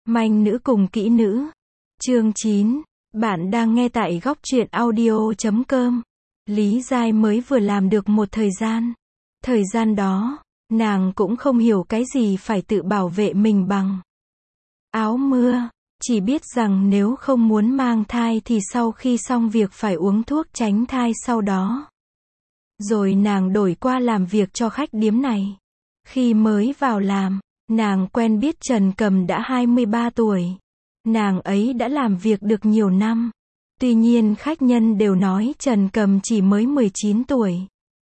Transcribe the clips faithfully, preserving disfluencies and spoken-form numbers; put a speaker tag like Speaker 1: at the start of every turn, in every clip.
Speaker 1: Manh nữ cùng kỹ nữ. Chương chín. Bạn đang nghe tại góc truyện audio chấm com. Lý Giai mới vừa làm được một thời gian. Thời gian đó, nàng cũng không hiểu cái gì phải tự bảo vệ mình bằng áo mưa. Chỉ biết rằng nếu không muốn mang thai thì sau khi xong việc phải uống thuốc tránh thai sau đó. Rồi nàng đổi qua làm việc cho khách điếm này. Khi mới vào làm, nàng quen biết Trần Cầm đã hai mươi ba tuổi. Nàng ấy đã làm việc được nhiều năm. Tuy nhiên khách nhân đều nói Trần Cầm chỉ mới mười chín tuổi.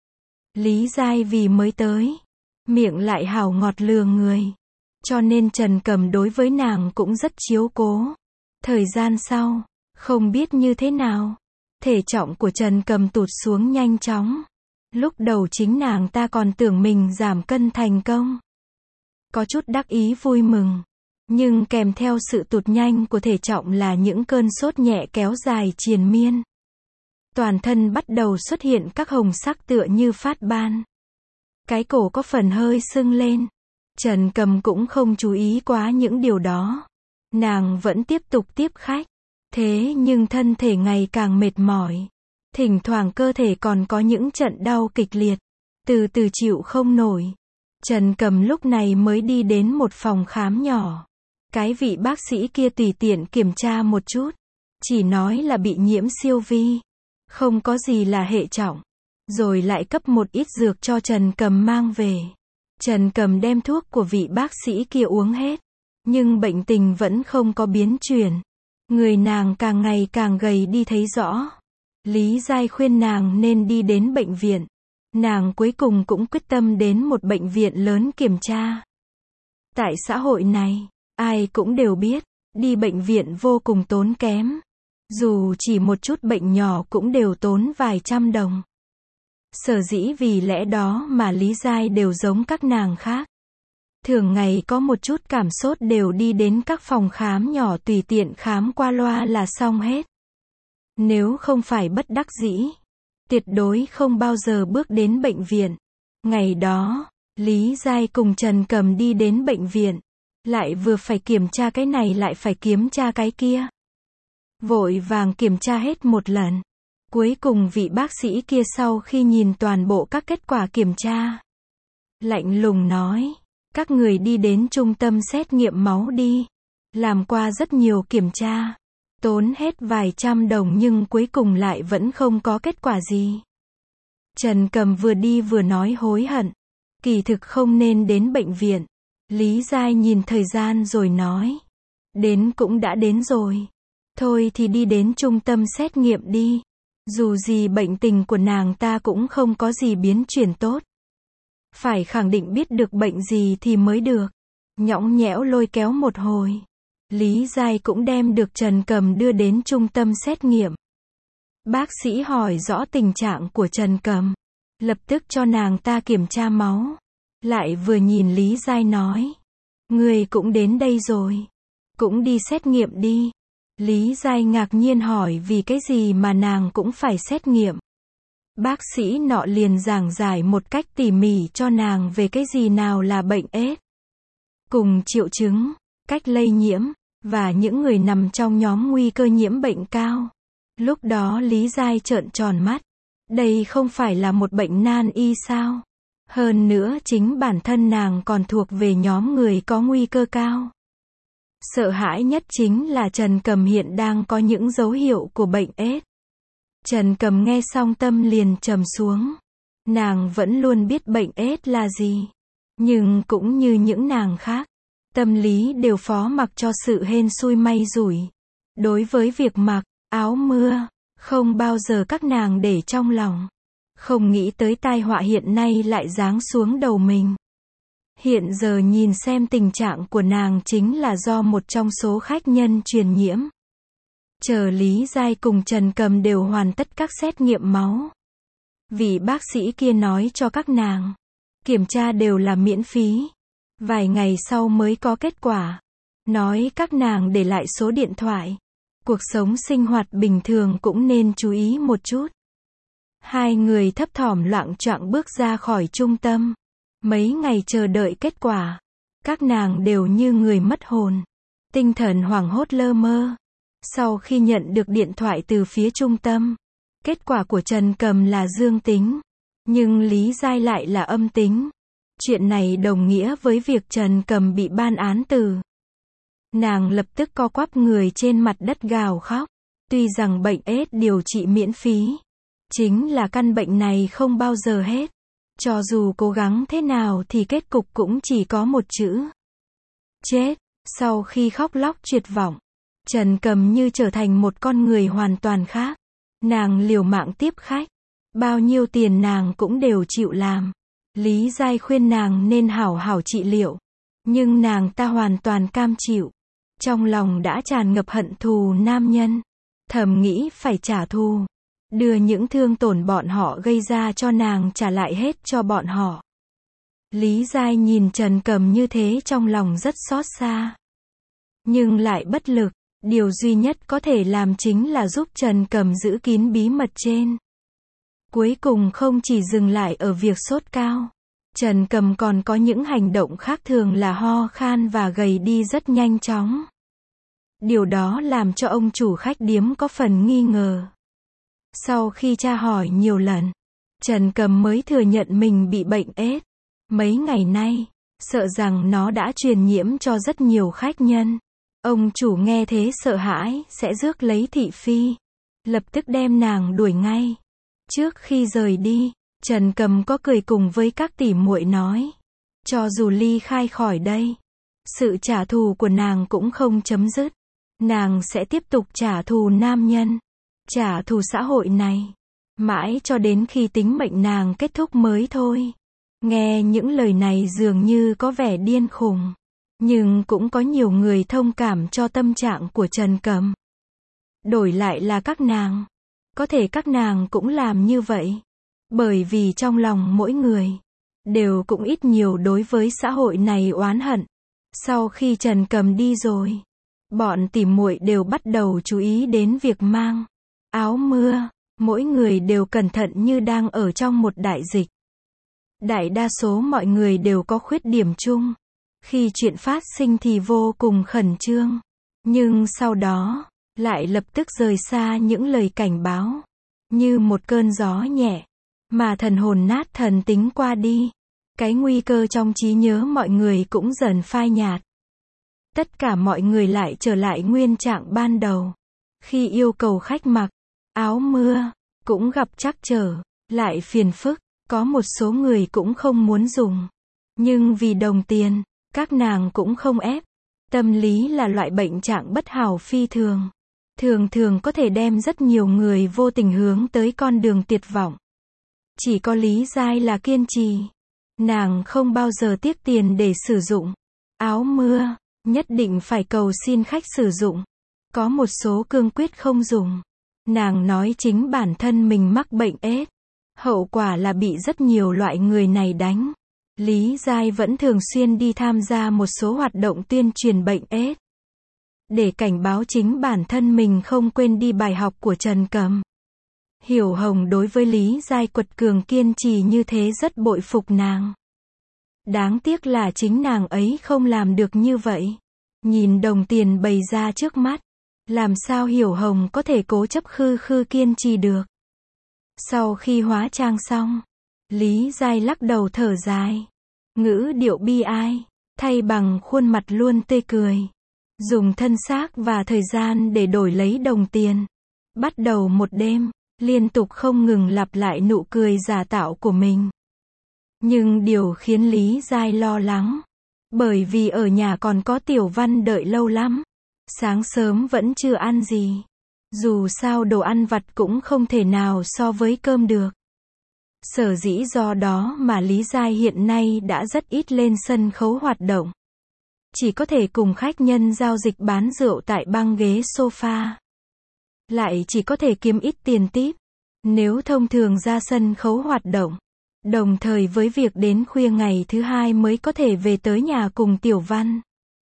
Speaker 1: Lý Giai vì mới tới, miệng lại hào ngọt lừa người. Cho nên Trần Cầm đối với nàng cũng rất chiếu cố. Thời gian sau, không biết như thế nào, thể trọng của Trần Cầm tụt xuống nhanh chóng. Lúc đầu chính nàng ta còn tưởng mình giảm cân thành công. Có chút đắc ý vui mừng. Nhưng kèm theo sự tụt nhanh của thể trọng là những cơn sốt nhẹ kéo dài triền miên. Toàn thân bắt đầu xuất hiện các hồng sắc tựa như phát ban. Cái cổ có phần hơi sưng lên. Trần Cầm cũng không chú ý quá những điều đó. Nàng vẫn tiếp tục tiếp khách. Thế nhưng thân thể ngày càng mệt mỏi. Thỉnh thoảng cơ thể còn có những trận đau kịch liệt. Từ từ chịu không nổi. Trần Cầm lúc này mới đi đến một phòng khám nhỏ. Cái vị bác sĩ kia tùy tiện kiểm tra một chút. Chỉ nói là bị nhiễm siêu vi. Không có gì là hệ trọng. Rồi lại cấp một ít dược cho Trần Cầm mang về. Trần Cầm đem thuốc của vị bác sĩ kia uống hết. Nhưng bệnh tình vẫn không có biến chuyển. Người nàng càng ngày càng gầy đi thấy rõ. Lý Giai khuyên nàng nên đi đến bệnh viện. Nàng cuối cùng cũng quyết tâm đến một bệnh viện lớn kiểm tra. Tại xã hội này, ai cũng đều biết, đi bệnh viện vô cùng tốn kém. Dù chỉ một chút bệnh nhỏ cũng đều tốn vài trăm đồng. Sở dĩ vì lẽ đó mà Lý Giai đều giống các nàng khác. Thường ngày có một chút cảm sốt đều đi đến các phòng khám nhỏ tùy tiện khám qua loa là xong hết. Nếu không phải bất đắc dĩ, tuyệt đối không bao giờ bước đến bệnh viện. Ngày đó, Lý Giai cùng Trần Cầm đi đến bệnh viện. Lại vừa phải kiểm tra cái này lại phải kiểm tra cái kia. Vội vàng kiểm tra hết một lần. Cuối cùng vị bác sĩ kia sau khi nhìn toàn bộ các kết quả kiểm tra, lạnh lùng nói, các người đi đến trung tâm xét nghiệm máu đi. Làm qua rất nhiều kiểm tra. Tốn hết vài trăm đồng nhưng cuối cùng lại vẫn không có kết quả gì. Trần Cầm vừa đi vừa nói hối hận. Kỳ thực không nên đến bệnh viện. Lý Giai nhìn thời gian rồi nói. Đến cũng đã đến rồi. Thôi thì đi đến trung tâm xét nghiệm đi. Dù gì bệnh tình của nàng ta cũng không có gì biến chuyển tốt. Phải khẳng định biết được bệnh gì thì mới được. Nhõng nhẽo lôi kéo một hồi. Lý Giai cũng đem được Trần Cầm đưa đến trung tâm xét nghiệm. Bác sĩ hỏi rõ tình trạng của Trần Cầm. Lập tức cho nàng ta kiểm tra máu. Lại vừa nhìn Lý Giai nói. Người cũng đến đây rồi. Cũng đi xét nghiệm đi. Lý Giai ngạc nhiên hỏi vì cái gì mà nàng cũng phải xét nghiệm. Bác sĩ nọ liền giảng giải một cách tỉ mỉ cho nàng về cái gì nào là bệnh ết. Cùng triệu chứng, cách lây nhiễm, và những người nằm trong nhóm nguy cơ nhiễm bệnh cao. Lúc đó Lý Giai trợn tròn mắt. Đây không phải là một bệnh nan y sao? Hơn nữa chính bản thân nàng còn thuộc về nhóm người có nguy cơ cao. Sợ hãi nhất chính là Trần Cầm hiện đang có những dấu hiệu của bệnh ết. Trần Cầm nghe xong tâm liền trầm xuống. Nàng vẫn luôn biết bệnh ết là gì. Nhưng cũng như những nàng khác, tâm lý đều phó mặc cho sự hên xui may rủi. Đối với việc mặc áo mưa, không bao giờ các nàng để trong lòng. Không nghĩ tới tai họa hiện nay lại giáng xuống đầu mình. Hiện giờ nhìn xem tình trạng của nàng chính là do một trong số khách nhân truyền nhiễm. Chờ Lý Giai cùng Trần Cầm đều hoàn tất các xét nghiệm máu. Vị bác sĩ kia nói cho các nàng, kiểm tra đều là miễn phí. Vài ngày sau mới có kết quả. Nói các nàng để lại số điện thoại. Cuộc sống sinh hoạt bình thường cũng nên chú ý một chút. Hai người thấp thỏm loạng choạng bước ra khỏi trung tâm. Mấy ngày chờ đợi kết quả. Các nàng đều như người mất hồn. tinh thần hoảng hốt lơ mơ. Sau khi nhận được điện thoại từ phía trung tâm, kết quả của Trần Cầm là dương tính, nhưng Lý Giai lại là âm tính. Chuyện này đồng nghĩa với việc Trần Cầm bị ban án tử. Nàng lập tức co quắp người trên mặt đất gào khóc. Tuy rằng bệnh ết điều trị miễn phí, chính là căn bệnh này không bao giờ hết. Cho dù cố gắng thế nào thì kết cục cũng chỉ có một chữ: chết. Sau khi khóc lóc tuyệt vọng, Trần Cầm như trở thành một con người hoàn toàn khác. Nàng liều mạng tiếp khách. Bao nhiêu tiền nàng cũng đều chịu làm. Lý Giai khuyên nàng nên hảo hảo trị liệu. Nhưng nàng ta hoàn toàn cam chịu. Trong lòng đã tràn ngập hận thù nam nhân. Thầm nghĩ phải trả thù. Đưa những thương tổn bọn họ gây ra cho nàng trả lại hết cho bọn họ. Lý Giai nhìn Trần Cầm như thế trong lòng rất xót xa. Nhưng lại bất lực. Điều duy nhất có thể làm chính là giúp Trần Cầm giữ kín bí mật trên. Cuối cùng không chỉ dừng lại ở việc sốt cao. Trần Cầm còn có những hành động khác thường là ho khan và gầy đi rất nhanh chóng. Điều đó làm cho ông chủ khách điếm có phần nghi ngờ. Sau khi tra hỏi nhiều lần, Trần Cầm mới thừa nhận mình bị bệnh ết. Mấy ngày nay, sợ rằng nó đã truyền nhiễm cho rất nhiều khách nhân. Ông chủ nghe thế sợ hãi, sẽ rước lấy thị phi. Lập tức đem nàng đuổi ngay. Trước khi rời đi, Trần Cầm có cười cùng với các tỷ muội nói. Cho dù ly khai khỏi đây, sự trả thù của nàng cũng không chấm dứt. Nàng sẽ tiếp tục trả thù nam nhân, trả thù xã hội này, mãi cho đến khi tính mệnh nàng kết thúc mới thôi. Nghe những lời này dường như có vẻ điên khùng, nhưng cũng có nhiều người thông cảm cho tâm trạng của Trần Cầm. Đổi lại là các nàng, có thể các nàng cũng làm như vậy. Bởi vì trong lòng mỗi người, đều cũng ít nhiều đối với xã hội này oán hận. Sau khi Trần Cầm đi rồi, bọn tỉ muội đều bắt đầu chú ý đến việc mang áo mưa. Mỗi người đều cẩn thận như đang ở trong một đại dịch. Đại đa số mọi người đều có khuyết điểm chung. Khi chuyện phát sinh thì vô cùng khẩn trương. Nhưng sau đó, lại lập tức rời xa những lời cảnh báo. Như một cơn gió nhẹ, mà thần hồn nát thần tính qua đi. Cái nguy cơ trong trí nhớ mọi người cũng dần phai nhạt. Tất cả mọi người lại trở lại nguyên trạng ban đầu. Khi yêu cầu khách mặc áo mưa, cũng gặp trắc trở, lại phiền phức. Có một số người cũng không muốn dùng. Nhưng vì đồng tiền, các nàng cũng không ép. Tâm lý là loại bệnh trạng bất hảo phi thường. Thường thường có thể đem rất nhiều người vô tình hướng tới con đường tuyệt vọng. Chỉ có Lý Giai là kiên trì. Nàng không bao giờ tiếc tiền để sử dụng áo mưa, nhất định phải cầu xin khách sử dụng. Có một số cương quyết không dùng. Nàng nói chính bản thân mình mắc bệnh ết. Hậu quả là bị rất nhiều loại người này đánh. Lý Giai vẫn thường xuyên đi tham gia một số hoạt động tuyên truyền bệnh ết. Để cảnh báo chính bản thân mình không quên đi bài học của Trần Cầm. Hiểu Hồng đối với Lý Giai quật cường kiên trì như thế rất bội phục nàng. Đáng tiếc là chính nàng ấy không làm được như vậy. Nhìn đồng tiền bày ra trước mắt, làm sao Hiểu Hồng có thể cố chấp khư khư kiên trì được. Sau khi hóa trang xong, Lý Giai lắc đầu thở dài. Ngữ điệu bi ai, thay bằng khuôn mặt luôn tươi cười. Dùng thân xác và thời gian để đổi lấy đồng tiền. Bắt đầu một đêm, liên tục không ngừng lặp lại nụ cười giả tạo của mình. Nhưng điều khiến Lý Giai lo lắng. Bởi vì ở nhà còn có Tiểu Văn đợi lâu lắm. Sáng sớm vẫn chưa ăn gì. Dù sao đồ ăn vặt cũng không thể nào so với cơm được. Sở dĩ do đó mà Lý Giai hiện nay đã rất ít lên sân khấu hoạt động. Chỉ có thể cùng khách nhân giao dịch bán rượu tại băng ghế sofa. Lại chỉ có thể kiếm ít tiền tip. Nếu thông thường ra sân khấu hoạt động. Đồng thời với việc đến khuya ngày thứ hai mới có thể về tới nhà cùng Tiểu Văn.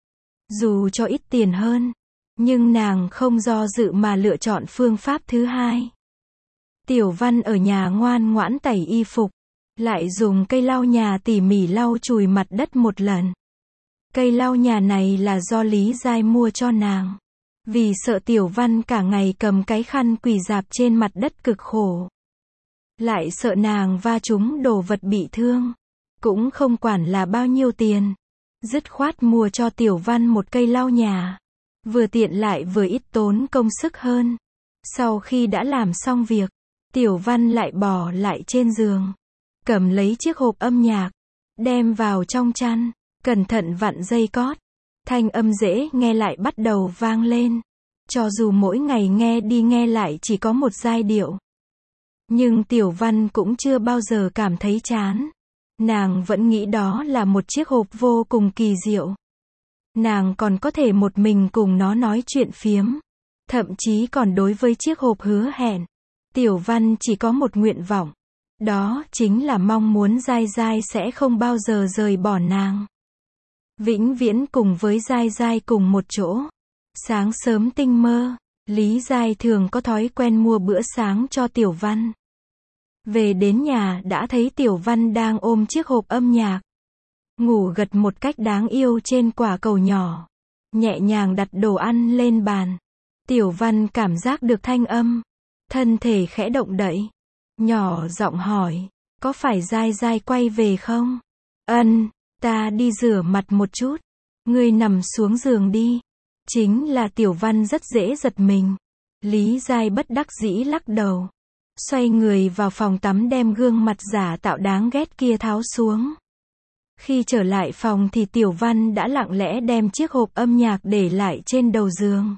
Speaker 1: Dù cho ít tiền hơn. Nhưng nàng không do dự mà lựa chọn phương pháp thứ hai. Tiểu Văn ở nhà ngoan ngoãn tẩy y phục. Lại dùng cây lau nhà tỉ mỉ lau chùi mặt đất một lần. Cây lau nhà này là do Lý Giai mua cho nàng. Vì sợ Tiểu Văn cả ngày cầm cái khăn quỳ rạp trên mặt đất cực khổ. Lại sợ nàng va trúng đồ vật bị thương. Cũng không quản là bao nhiêu tiền. Dứt khoát mua cho Tiểu Văn một cây lau nhà. Vừa tiện lại vừa ít tốn công sức hơn. Sau khi đã làm xong việc, Tiểu Văn lại bò lại trên giường. Cầm lấy chiếc hộp âm nhạc. Đem vào trong chăn. Cẩn thận vặn dây cót. Thanh âm dễ nghe lại bắt đầu vang lên. Cho dù mỗi ngày nghe đi nghe lại chỉ có một giai điệu. Nhưng Tiểu Văn cũng chưa bao giờ cảm thấy chán. Nàng vẫn nghĩ đó là một chiếc hộp vô cùng kỳ diệu. Nàng còn có thể một mình cùng nó nói chuyện phiếm. Thậm chí còn đối với chiếc hộp hứa hẹn. Tiểu Văn chỉ có một nguyện vọng. Đó chính là mong muốn Giai Giai sẽ không bao giờ rời bỏ nàng. Vĩnh viễn cùng với Giai Giai cùng một chỗ. Sáng sớm tinh mơ, Lý Giai thường có thói quen mua bữa sáng cho Tiểu Văn. Về đến nhà đã thấy Tiểu Văn đang ôm chiếc hộp âm nhạc. Ngủ gật một cách đáng yêu trên quả cầu nhỏ. Nhẹ nhàng đặt đồ ăn lên bàn. Tiểu Văn cảm giác được thanh âm. Thân thể khẽ động đậy. Nhỏ giọng hỏi, có phải Giai Giai quay về không? Ân, ta đi rửa mặt một chút. Ngươi nằm xuống giường đi. Chính là Tiểu Văn rất dễ giật mình. Lý Giai bất đắc dĩ lắc đầu. Xoay người vào phòng tắm đem gương mặt giả tạo đáng ghét kia tháo xuống. Khi trở lại phòng thì Tiểu Văn đã lặng lẽ đem chiếc hộp âm nhạc để lại trên đầu giường.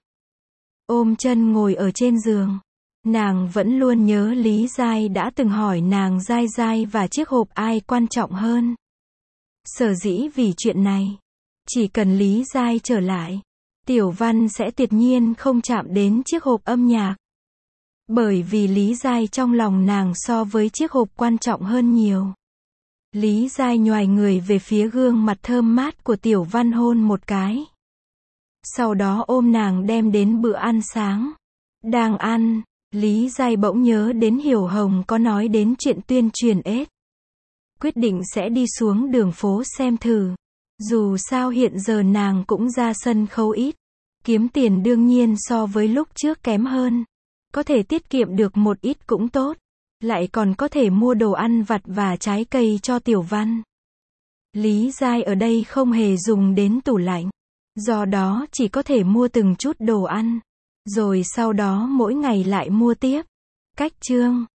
Speaker 1: Ôm chân ngồi ở trên giường. Nàng vẫn luôn nhớ Lý Giai đã từng hỏi nàng Giai Giai và chiếc hộp ai quan trọng hơn. Sở dĩ vì chuyện này. Chỉ cần Lý Giai trở lại. Tiểu Văn sẽ tuyệt nhiên không chạm đến chiếc hộp âm nhạc. Bởi vì Lý Giai trong lòng nàng so với chiếc hộp quan trọng hơn nhiều. Lý Giai nhoài người về phía gương mặt thơm mát của Tiểu Văn hôn một cái. Sau đó ôm nàng đem đến bữa ăn sáng. Đang ăn, Lý Giai bỗng nhớ đến Hiểu Hồng có nói đến chuyện tuyên truyền ết. Quyết định sẽ đi xuống đường phố xem thử. Dù sao hiện giờ nàng cũng ra sân khấu ít. Kiếm tiền đương nhiên so với lúc trước kém hơn. Có thể tiết kiệm được một ít cũng tốt. Lại còn có thể mua đồ ăn vặt và trái cây cho Tiểu Văn. Lý Giai ở đây không hề dùng đến tủ lạnh. Do đó chỉ có thể mua từng chút đồ ăn. Rồi sau đó mỗi ngày lại mua tiếp. Cách chương